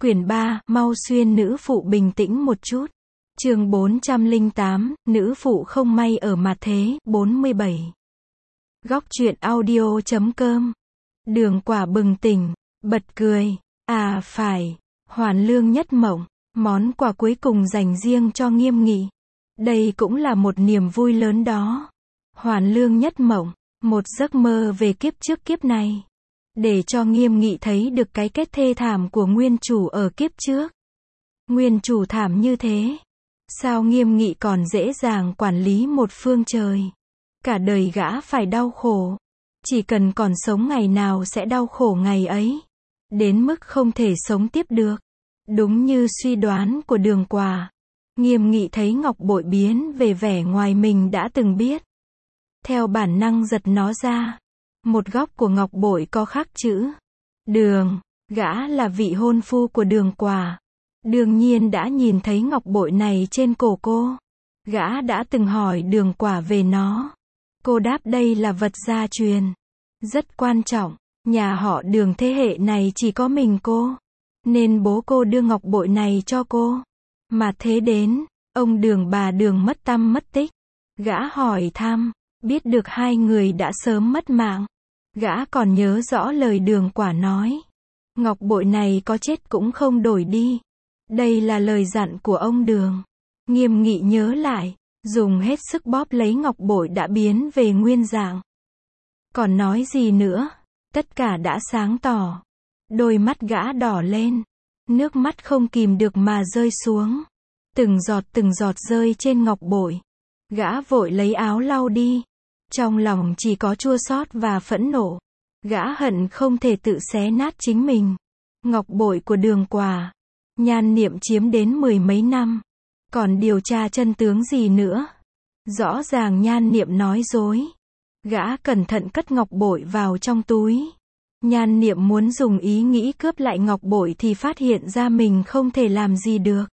Quyển 3, mau xuyên nữ phụ bình tĩnh một chút. Chương 408, nữ phụ không may ở mặt thế, 47. Góc truyện audio.com. Đường Quả bừng tỉnh, bật cười. À phải, hoàn lương nhất mộng, món quà cuối cùng dành riêng cho Nghiêm Nghị. Đây cũng là một niềm vui lớn đó. Hoàn lương nhất mộng, một giấc mơ về kiếp trước kiếp này. Để cho Nghiêm Nghị thấy được cái kết thê thảm của nguyên chủ ở kiếp trước. Nguyên chủ thảm như thế. Sao Nghiêm Nghị còn dễ dàng quản lý một phương trời? Cả đời gã phải đau khổ. Chỉ cần còn sống ngày nào sẽ đau khổ ngày ấy. Đến mức không thể sống tiếp được. Đúng như suy đoán của Đường Quả. Nghiêm Nghị thấy ngọc bội biến về vẻ ngoài mình đã từng biết. Theo bản năng giật nó ra. Một góc của ngọc bội có khắc chữ Đường, gã là vị hôn phu của Đường Quả. Đương nhiên đã nhìn thấy ngọc bội này trên cổ cô. Gã đã từng hỏi Đường Quả về nó. Cô đáp đây là vật gia truyền. Rất quan trọng, nhà họ Đường thế hệ này chỉ có mình cô. Nên bố cô đưa ngọc bội này cho cô. Mà thế đến, ông Đường bà Đường mất tăm mất tích. Gã hỏi thăm, biết được hai người đã sớm mất mạng. Gã còn nhớ rõ lời Đường Quả nói. Ngọc bội này có chết cũng không đổi đi. Đây là lời dặn của ông Đường. Nghiêm Nghị nhớ lại, dùng hết sức bóp lấy ngọc bội đã biến về nguyên dạng. Còn nói gì nữa? Tất cả đã sáng tỏ. Đôi mắt gã đỏ lên. Nước mắt không kìm được mà rơi xuống. Từng giọt rơi trên ngọc bội. Gã vội lấy áo lau đi. Trong lòng chỉ có chua xót và phẫn nộ. Gã hận không thể tự xé nát chính mình. Ngọc bội của Đường Quả. Nhan Niệm chiếm đến 10 mấy năm. Còn điều tra chân tướng gì nữa? Rõ ràng Nhan Niệm nói dối. Gã cẩn thận cất ngọc bội vào trong túi. Nhan Niệm muốn dùng ý nghĩ cướp lại ngọc bội thì phát hiện ra mình không thể làm gì được.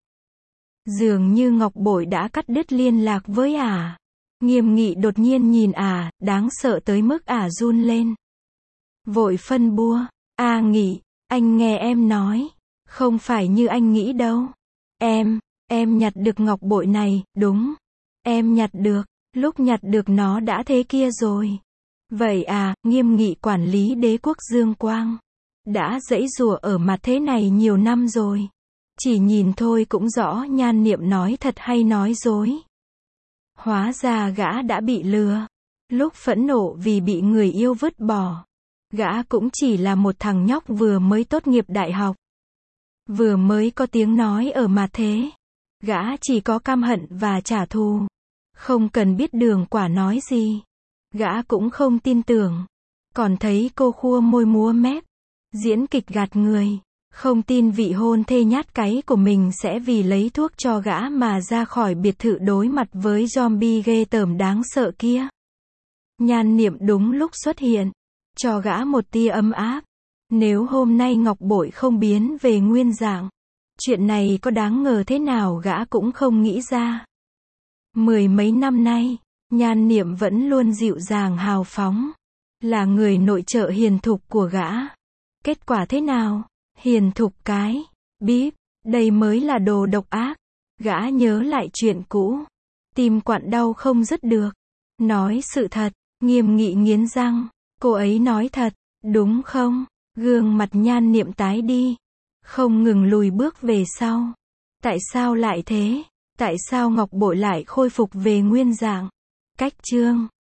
Dường như ngọc bội đã cắt đứt liên lạc với ả. Nghiêm Nghị đột nhiên nhìn ả, đáng sợ tới mức ả run lên. Vội phân bua. A Nghị, anh nghe em nói. Không phải như anh nghĩ đâu. Em nhặt được ngọc bội này, đúng. Em nhặt được, lúc nhặt được nó đã thế kia rồi. Vậy à, Nghiêm Nghị quản lý đế quốc Dương Quang. Đã giãy giụa ở mặt thế này nhiều năm rồi. Chỉ nhìn thôi cũng rõ Nhan Niệm nói thật hay nói dối. Hóa ra gã đã bị lừa. Lúc phẫn nộ vì bị người yêu vứt bỏ. Gã cũng chỉ là một thằng nhóc vừa mới tốt nghiệp đại học. Vừa mới có tiếng nói ở mặt thế. Gã chỉ có căm hận và trả thù. Không cần biết Đường Quả nói gì. Gã cũng không tin tưởng. Còn thấy cô khua môi múa mép. Diễn kịch gạt người. Không tin vị hôn thê nhát cái của mình sẽ vì lấy thuốc cho gã mà ra khỏi biệt thự đối mặt với zombie ghê tởm đáng sợ kia. Nhan Niệm đúng lúc xuất hiện. Cho gã một tia ấm áp. Nếu hôm nay ngọc bội không biến về nguyên dạng. Chuyện này có đáng ngờ thế nào gã cũng không nghĩ ra. 10 mấy năm nay, Nhan Niệm vẫn luôn dịu dàng hào phóng. Là người nội trợ hiền thục của gã. Kết quả thế nào? Hiền thục cái. Bíp, đây mới là đồ độc ác. Gã nhớ lại chuyện cũ. Tim quặn đau không dứt được. Nói sự thật, Nghiêm Nghị nghiến răng. Cô ấy nói thật, đúng không? Gương mặt Nhan Niệm tái đi. Không ngừng lùi bước về sau. Tại sao lại thế? Tại sao ngọc bội lại khôi phục về nguyên dạng? Cách chương